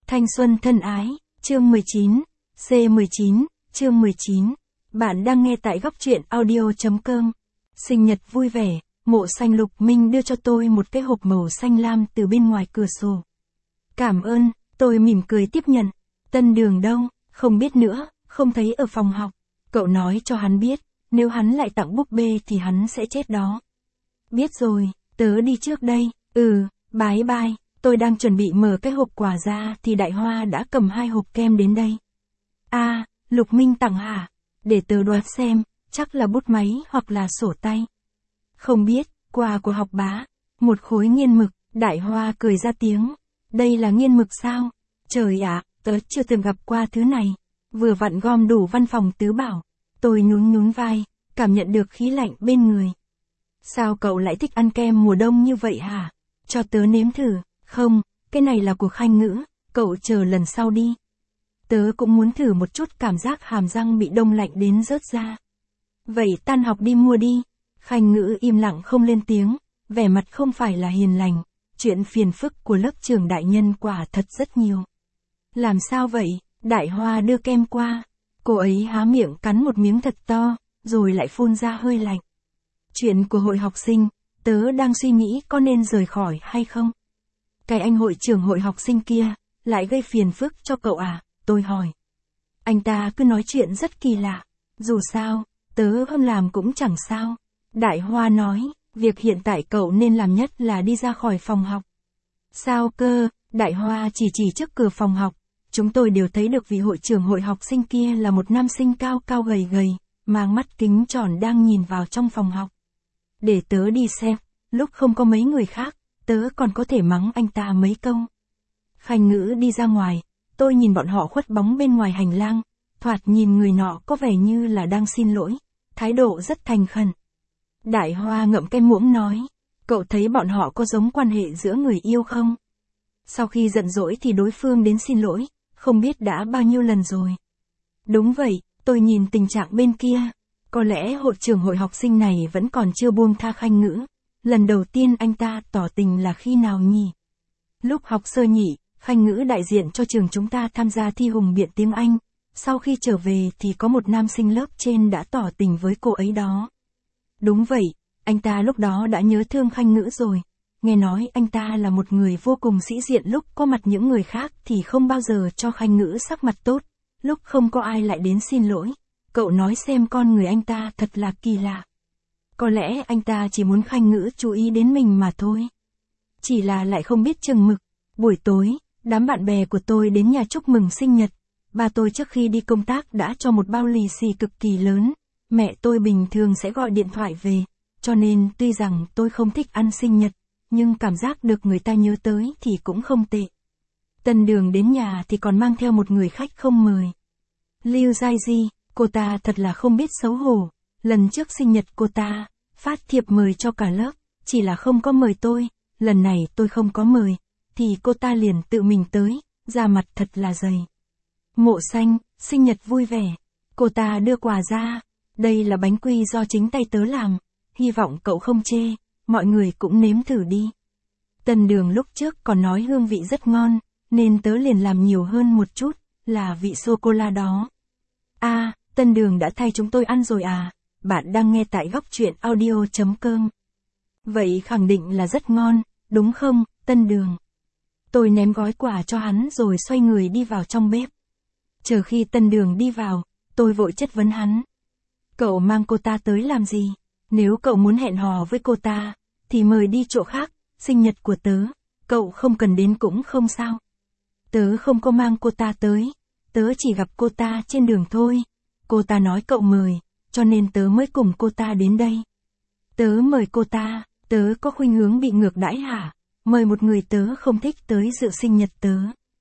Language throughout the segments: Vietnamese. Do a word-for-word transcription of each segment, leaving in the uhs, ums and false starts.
Thanh xuân thân ái, chương mười chín, C mười chín, chương mười chín. Bạn đang nghe tại góc truyện audio.com. Sinh nhật vui vẻ, Mộ Xanh Lục Minh đưa cho tôi một cái hộp màu xanh lam từ bên ngoài cửa sổ. Cảm ơn, tôi mỉm cười tiếp nhận. Tân Đường đâu, không biết nữa, không thấy ở phòng học. Cậu nói cho hắn biết, nếu hắn lại tặng búp bê thì hắn sẽ chết đó. Biết rồi, tớ đi trước đây. Ừ, bye bye. Tôi đang chuẩn bị mở cái hộp quà ra thì Đại Hoa đã cầm hai hộp kem đến đây. À, Lục Minh tặng hả? Để tớ đoán xem, chắc là bút máy hoặc là sổ tay. Không biết, quà của học bá. Một khối nghiên mực, Đại Hoa cười ra tiếng. Đây là nghiên mực sao? Trời ạ, tớ chưa từng gặp qua thứ này. Vừa vặn gom đủ văn phòng tứ bảo. Tôi nhún nhún vai, cảm nhận được khí lạnh bên người. Sao cậu lại thích ăn kem mùa đông như vậy hả? Cho tớ nếm thử. Không, cái này là của Khanh Ngữ, cậu chờ lần sau đi. Tớ cũng muốn thử một chút cảm giác hàm răng bị đông lạnh đến rớt ra. Vậy tan học đi mua đi. Khanh Ngữ im lặng không lên tiếng, vẻ mặt không phải là hiền lành. Chuyện phiền phức của lớp trưởng đại nhân quả thật rất nhiều. Làm sao vậy? Đại Hoa đưa kem qua. Cô ấy há miệng cắn một miếng thật to, rồi lại phun ra hơi lạnh. Chuyện của hội học sinh, tớ đang suy nghĩ có nên rời khỏi hay không? Cái anh hội trưởng hội học sinh kia, lại gây phiền phức cho cậu à? Tôi hỏi. Anh ta cứ nói chuyện rất kỳ lạ. Dù sao, tớ không làm cũng chẳng sao. Đại Hoa nói, việc hiện tại cậu nên làm nhất là đi ra khỏi phòng học. Sao cơ? Đại Hoa chỉ chỉ trước cửa phòng học. Chúng tôi đều thấy được vị hội trưởng hội học sinh kia là một nam sinh cao cao gầy gầy, mang mắt kính tròn đang nhìn vào trong phòng học. Để tớ đi xem, lúc không có mấy người khác, tớ còn có thể mắng anh ta mấy câu. Khanh Ngữ đi ra ngoài, tôi nhìn bọn họ khuất bóng bên ngoài hành lang, thoạt nhìn người nọ có vẻ như là đang xin lỗi, thái độ rất thành khẩn. Đại Hoa ngậm cái muỗng nói, cậu thấy bọn họ có giống quan hệ giữa người yêu không? Sau khi giận dỗi thì đối phương đến xin lỗi, không biết đã bao nhiêu lần rồi. Đúng vậy, tôi nhìn tình trạng bên kia, có lẽ hội trưởng hội học sinh này vẫn còn chưa buông tha Khanh Ngữ. Lần đầu tiên anh ta tỏ tình là khi nào nhỉ? Lúc học sơ nhị, Khanh Ngữ đại diện cho trường chúng ta tham gia thi hùng biện tiếng Anh. Sau khi trở về thì có một nam sinh lớp trên đã tỏ tình với cô ấy đó. Đúng vậy, anh ta lúc đó đã nhớ thương Khanh Ngữ rồi. Nghe nói anh ta là một người vô cùng sĩ diện, lúc có mặt những người khác thì không bao giờ cho Khanh Ngữ sắc mặt tốt. Lúc không có ai lại đến xin lỗi. Cậu nói xem, con người anh ta thật là kỳ lạ. Có lẽ anh ta chỉ muốn Khanh Ngữ chú ý đến mình mà thôi. Chỉ là lại không biết chừng mực. Buổi tối, đám bạn bè của tôi đến nhà chúc mừng sinh nhật. Ba tôi trước khi đi công tác đã cho một bao lì xì cực kỳ lớn. Mẹ tôi bình thường sẽ gọi điện thoại về. Cho nên tuy rằng tôi không thích ăn sinh nhật, nhưng cảm giác được người ta nhớ tới thì cũng không tệ. Tân Đường đến nhà thì còn mang theo một người khách không mời. Lưu Giai Di, cô ta thật là không biết xấu hổ. Lần trước sinh nhật cô ta, phát thiệp mời cho cả lớp, chỉ là không có mời tôi. Lần này tôi không có mời, thì cô ta liền tự mình tới, da mặt thật là dày. Mộ Xanh, sinh nhật vui vẻ. Cô ta đưa quà ra. Đây là bánh quy do chính tay tớ làm. Hy vọng cậu không chê, mọi người cũng nếm thử đi. Tân Đường lúc trước còn nói hương vị rất ngon, nên tớ liền làm nhiều hơn một chút, là vị sô-cô-la đó. À, Tân Đường đã thay chúng tôi ăn rồi à? Bạn đang nghe tại góc truyện audio.com. Vậy khẳng định là rất ngon, đúng không, Tân Đường? Tôi ném gói quà cho hắn rồi xoay người đi vào trong bếp. Chờ khi Tân Đường đi vào, tôi vội chất vấn hắn. Cậu mang cô ta tới làm gì? Nếu cậu muốn hẹn hò với cô ta, thì mời đi chỗ khác, sinh nhật của tớ, cậu không cần đến cũng không sao. Tớ không có mang cô ta tới, tớ chỉ gặp cô ta trên đường thôi. Cô ta nói cậu mời, cho nên tớ mới cùng cô ta đến đây. Tớ mời cô ta, tớ có khuynh hướng bị ngược đãi hả? Mời một người tớ không thích tới dự sinh nhật tớ.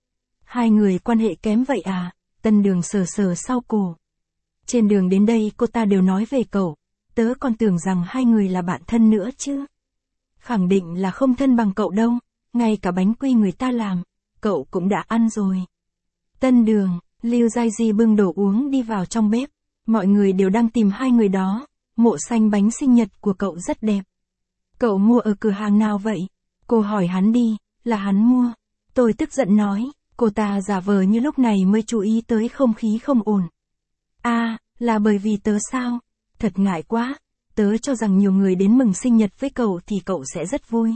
Hai người quan hệ kém vậy à? Tân Đường sờ sờ sau cổ. Trên đường đến đây cô ta đều nói về cậu, tớ còn tưởng rằng hai người là bạn thân nữa chứ. Khẳng định là không thân bằng cậu đâu, ngay cả bánh quy người ta làm, cậu cũng đã ăn rồi. Tân Đường, Lưu Giai Di bưng đồ uống đi vào trong bếp. Mọi người đều đang tìm hai người đó. Mộ Xanh, bánh sinh nhật của cậu rất đẹp. Cậu mua ở cửa hàng nào vậy? Cô hỏi hắn đi, là hắn mua. Tôi tức giận nói, Cô ta giả vờ như lúc này mới chú ý tới không khí không ổn. À, là bởi vì tớ sao? Thật ngại quá, tớ cho rằng nhiều người đến mừng sinh nhật với cậu thì cậu sẽ rất vui.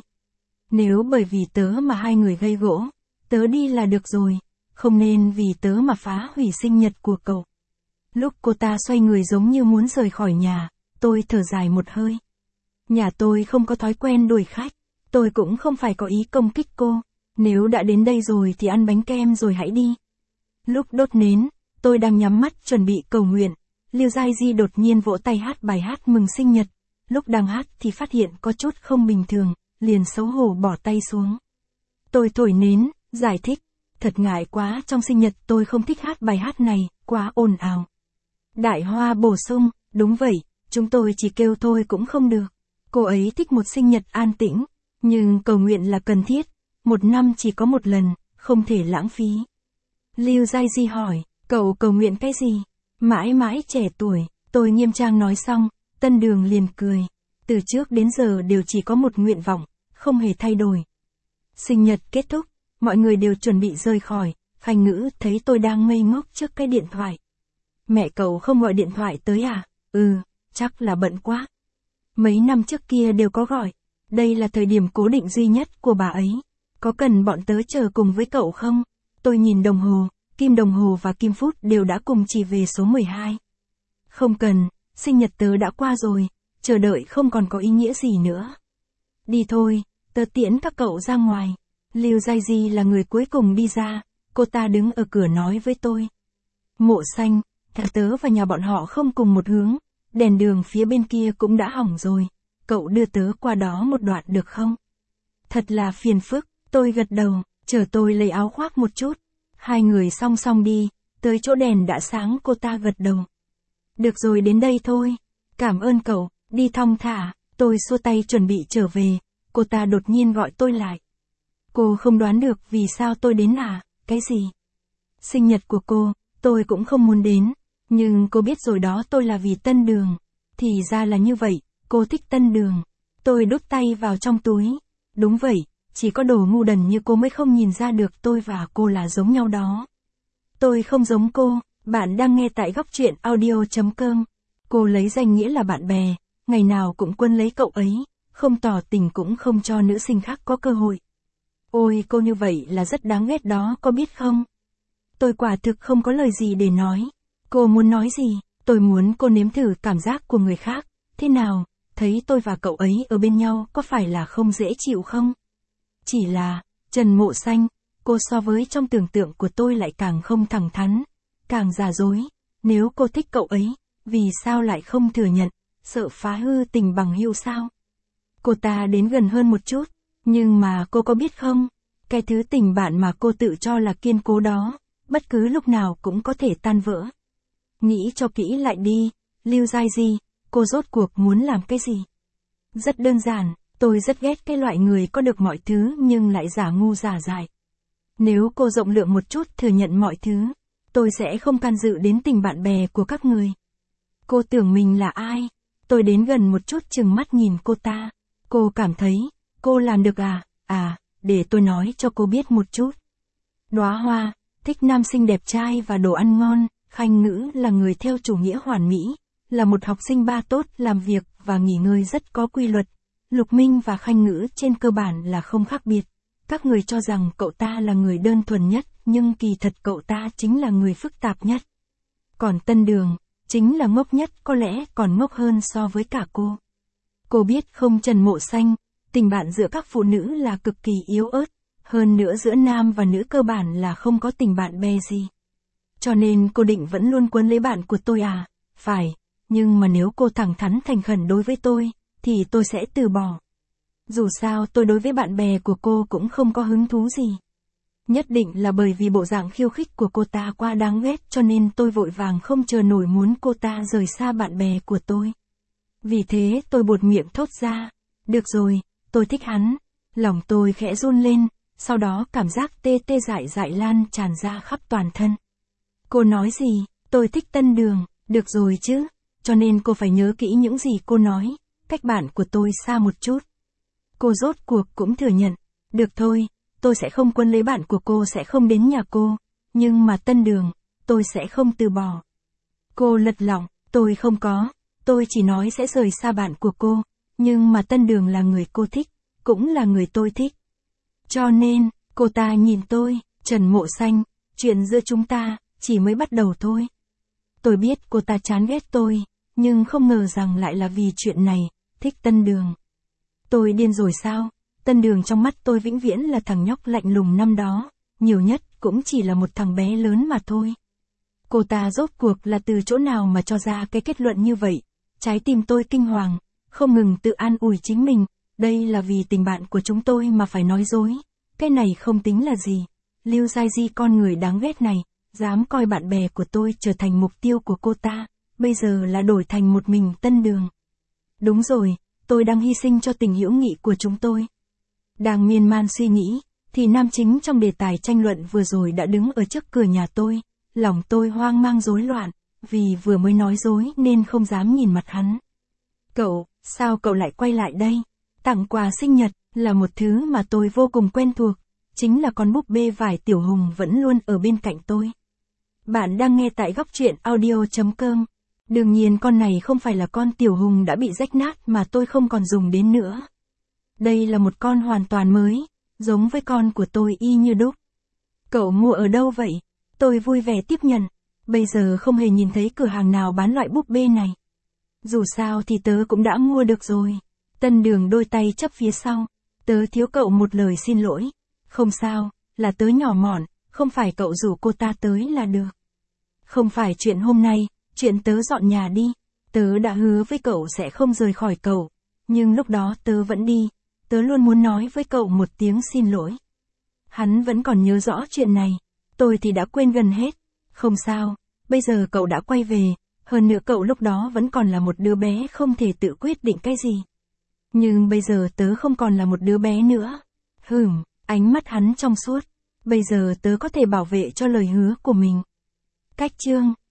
Nếu bởi vì tớ mà hai người gây gỗ, tớ đi là được rồi, không nên vì tớ mà phá hủy sinh nhật của cậu. Lúc cô ta xoay người giống như muốn rời khỏi nhà, tôi thở dài một hơi. Nhà tôi không có thói quen đuổi khách, tôi cũng không phải có ý công kích cô, nếu đã đến đây rồi thì ăn bánh kem rồi hãy đi. Lúc đốt nến, tôi đang nhắm mắt chuẩn bị cầu nguyện, Lưu Giai Di đột nhiên vỗ tay hát bài hát mừng sinh nhật, lúc đang hát thì phát hiện có chút không bình thường, liền xấu hổ bỏ tay xuống. Tôi thổi nến, giải thích, thật ngại quá, trong sinh nhật tôi không thích hát bài hát này, quá ồn ào. Đại Hoa bổ sung, đúng vậy, chúng tôi chỉ kêu thôi cũng không được. Cô ấy thích một sinh nhật an tĩnh, nhưng cầu nguyện là cần thiết, một năm chỉ có một lần, không thể lãng phí. Lưu Giai Di hỏi, cậu cầu nguyện cái gì? Mãi mãi trẻ tuổi, tôi nghiêm trang nói xong, Tân Đường liền cười. Từ trước đến giờ đều chỉ có một nguyện vọng, không hề thay đổi. Sinh nhật kết thúc, mọi người đều chuẩn bị rời khỏi, Khanh Ngữ thấy tôi đang ngây ngốc trước cái điện thoại. Mẹ cậu không gọi điện thoại tới à? Ừ, chắc là bận quá. Mấy năm trước kia đều có gọi, đây là thời điểm cố định duy nhất của bà ấy. Có cần bọn tớ chờ cùng với cậu không? Tôi nhìn đồng hồ, Kim đồng hồ và Kim phút đều đã cùng chỉ về số mười hai. Không cần, sinh nhật tớ đã qua rồi, chờ đợi không còn có ý nghĩa gì nữa. Đi thôi, tớ tiễn các cậu ra ngoài. Lưu Giai Di là người cuối cùng đi ra, cô ta đứng ở cửa nói với tôi. Mộ Xanh, thằng tớ và nhà bọn họ không cùng một hướng, đèn đường phía bên kia cũng đã hỏng rồi, cậu đưa tớ qua đó một đoạn được không? Thật là phiền phức, tôi gật đầu, chờ tôi lấy áo khoác một chút. Hai người song song đi, tới chỗ đèn đã sáng cô ta gật đầu. Được rồi, đến đây thôi. Cảm ơn cậu, đi thong thả. Tôi xua tay chuẩn bị trở về, cô ta đột nhiên gọi tôi lại. Cô không đoán được vì sao tôi đến à? Cái gì? Sinh nhật của cô, tôi cũng không muốn đến, nhưng cô biết rồi đó, tôi là vì Tân Đường. Thì ra là như vậy, cô thích Tân Đường. Tôi đút tay vào trong túi. Đúng vậy, chỉ có đồ ngu đần như cô mới không nhìn ra được tôi và cô là giống nhau đó. Tôi không giống cô, bạn đang nghe tại góc truyện audio chấm com. Cô lấy danh nghĩa là bạn bè, ngày nào cũng quân lấy cậu ấy, không tỏ tình cũng không cho nữ sinh khác có cơ hội. Ôi, cô như vậy là rất đáng ghét đó, có biết không? Tôi quả thực không có lời gì để nói. Cô muốn nói gì? Tôi muốn cô nếm thử cảm giác của người khác. Thế nào, thấy tôi và cậu ấy ở bên nhau có phải là không dễ chịu không? Chỉ là, Trần Mộ Xanh, cô so với trong tưởng tượng của tôi lại càng không thẳng thắn, càng giả dối. Nếu cô thích cậu ấy, vì sao lại không thừa nhận, sợ phá hư tình bằng hữu sao? Cô ta đến gần hơn một chút, nhưng mà cô có biết không, cái thứ tình bạn mà cô tự cho là kiên cố đó, bất cứ lúc nào cũng có thể tan vỡ. Nghĩ cho kỹ lại đi, Lưu Giai Di, cô rốt cuộc muốn làm cái gì? Rất đơn giản, tôi rất ghét cái loại người có được mọi thứ nhưng lại giả ngu giả dại. Nếu cô rộng lượng một chút thừa nhận mọi thứ, tôi sẽ không can dự đến tình bạn bè của các người. Cô tưởng mình là ai? Tôi đến gần một chút chừng mắt nhìn cô ta. Cô cảm thấy, cô làm được à? À, để tôi nói cho cô biết một chút. Đóa Hoa, thích nam sinh đẹp trai và đồ ăn ngon. Khanh Ngữ là người theo chủ nghĩa hoàn mỹ, là một học sinh ba tốt, làm việc và nghỉ ngơi rất có quy luật. Lục Minh và Khanh Ngữ trên cơ bản là không khác biệt. Các người cho rằng cậu ta là người đơn thuần nhất, nhưng kỳ thật cậu ta chính là người phức tạp nhất. Còn Tân Đường, chính là ngốc nhất, có lẽ còn ngốc hơn so với cả cô. Cô biết không Trần Mộ Xanh, tình bạn giữa các phụ nữ là cực kỳ yếu ớt, hơn nữa giữa nam và nữ cơ bản là không có tình bạn bè gì. Cho nên cô định vẫn luôn quấn lấy bạn của tôi à? Phải, nhưng mà nếu cô thẳng thắn thành khẩn đối với tôi, thì tôi sẽ từ bỏ. Dù sao tôi đối với bạn bè của cô cũng không có hứng thú gì. Nhất định là bởi vì bộ dạng khiêu khích của cô ta quá đáng ghét cho nên tôi vội vàng không chờ nổi muốn cô ta rời xa bạn bè của tôi. Vì thế tôi buột miệng thốt ra, được rồi, tôi thích hắn. Lòng tôi khẽ run lên, sau đó cảm giác tê tê dại dại lan tràn ra khắp toàn thân. Cô nói gì? Tôi thích Tân Đường, được rồi chứ, cho nên cô phải nhớ kỹ những gì cô nói, cách bạn của tôi xa một chút. Cô rốt cuộc cũng thừa nhận, được thôi, tôi sẽ không quấn lấy bạn của cô, sẽ không đến nhà cô. Nhưng mà Tân Đường, tôi sẽ không từ bỏ. Cô lật lọng, tôi không có, tôi chỉ nói sẽ rời xa bạn của cô. Nhưng mà Tân Đường là người cô thích, cũng là người tôi thích. Cho nên, cô ta nhìn tôi, Trần Mộ Xanh, chuyện giữa chúng ta, chỉ mới bắt đầu thôi. Tôi biết cô ta chán ghét tôi, nhưng không ngờ rằng lại là vì chuyện này, thích Tân Đường. Tôi điên rồi sao? Tân Đường trong mắt tôi vĩnh viễn là thằng nhóc lạnh lùng năm đó, nhiều nhất cũng chỉ là một thằng bé lớn mà thôi. Cô ta rốt cuộc là từ chỗ nào mà cho ra cái kết luận như vậy? Trái tim tôi kinh hoàng, không ngừng tự an ủi chính mình, đây là vì tình bạn của chúng tôi mà phải nói dối. Cái này không tính là gì. Lưu Giai Di con người đáng ghét này, dám coi bạn bè của tôi trở thành mục tiêu của cô ta, bây giờ là đổi thành một mình Tân Đường. Đúng rồi, tôi đang hy sinh cho tình hữu nghị của chúng tôi. Đang miên man suy nghĩ, thì nam chính trong đề tài tranh luận vừa rồi đã đứng ở trước cửa nhà tôi. Lòng tôi hoang mang rối loạn, vì vừa mới nói dối nên không dám nhìn mặt hắn. Cậu, sao cậu lại quay lại đây? Tặng quà sinh nhật, là một thứ mà tôi vô cùng quen thuộc, chính là con búp bê vải Tiểu Hùng vẫn luôn ở bên cạnh tôi. Bạn đang nghe tại góc truyện audio chấm com. Đương nhiên con này không phải là con Tiểu Hùng đã bị rách nát mà tôi không còn dùng đến nữa. Đây là một con hoàn toàn mới, giống với con của tôi y như đúc. Cậu mua ở đâu vậy? Tôi vui vẻ tiếp nhận. Bây giờ không hề nhìn thấy cửa hàng nào bán loại búp bê này. Dù sao thì tớ cũng đã mua được rồi. Tân Đường đôi tay chấp phía sau. Tớ thiếu cậu một lời xin lỗi. Không sao, là tớ nhỏ mọn, không phải cậu rủ cô ta tới là được. Không phải chuyện hôm nay, chuyện tớ dọn nhà đi. Tớ đã hứa với cậu sẽ không rời khỏi cậu. Nhưng lúc đó tớ vẫn đi. Tớ luôn muốn nói với cậu một tiếng xin lỗi. Hắn vẫn còn nhớ rõ chuyện này. Tôi thì đã quên gần hết. Không sao, bây giờ cậu đã quay về. Hơn nữa cậu lúc đó vẫn còn là một đứa bé không thể tự quyết định cái gì. Nhưng bây giờ tớ không còn là một đứa bé nữa. Hừm, ánh mắt hắn trong suốt. Bây giờ tớ có thể bảo vệ cho lời hứa của mình. Cách chương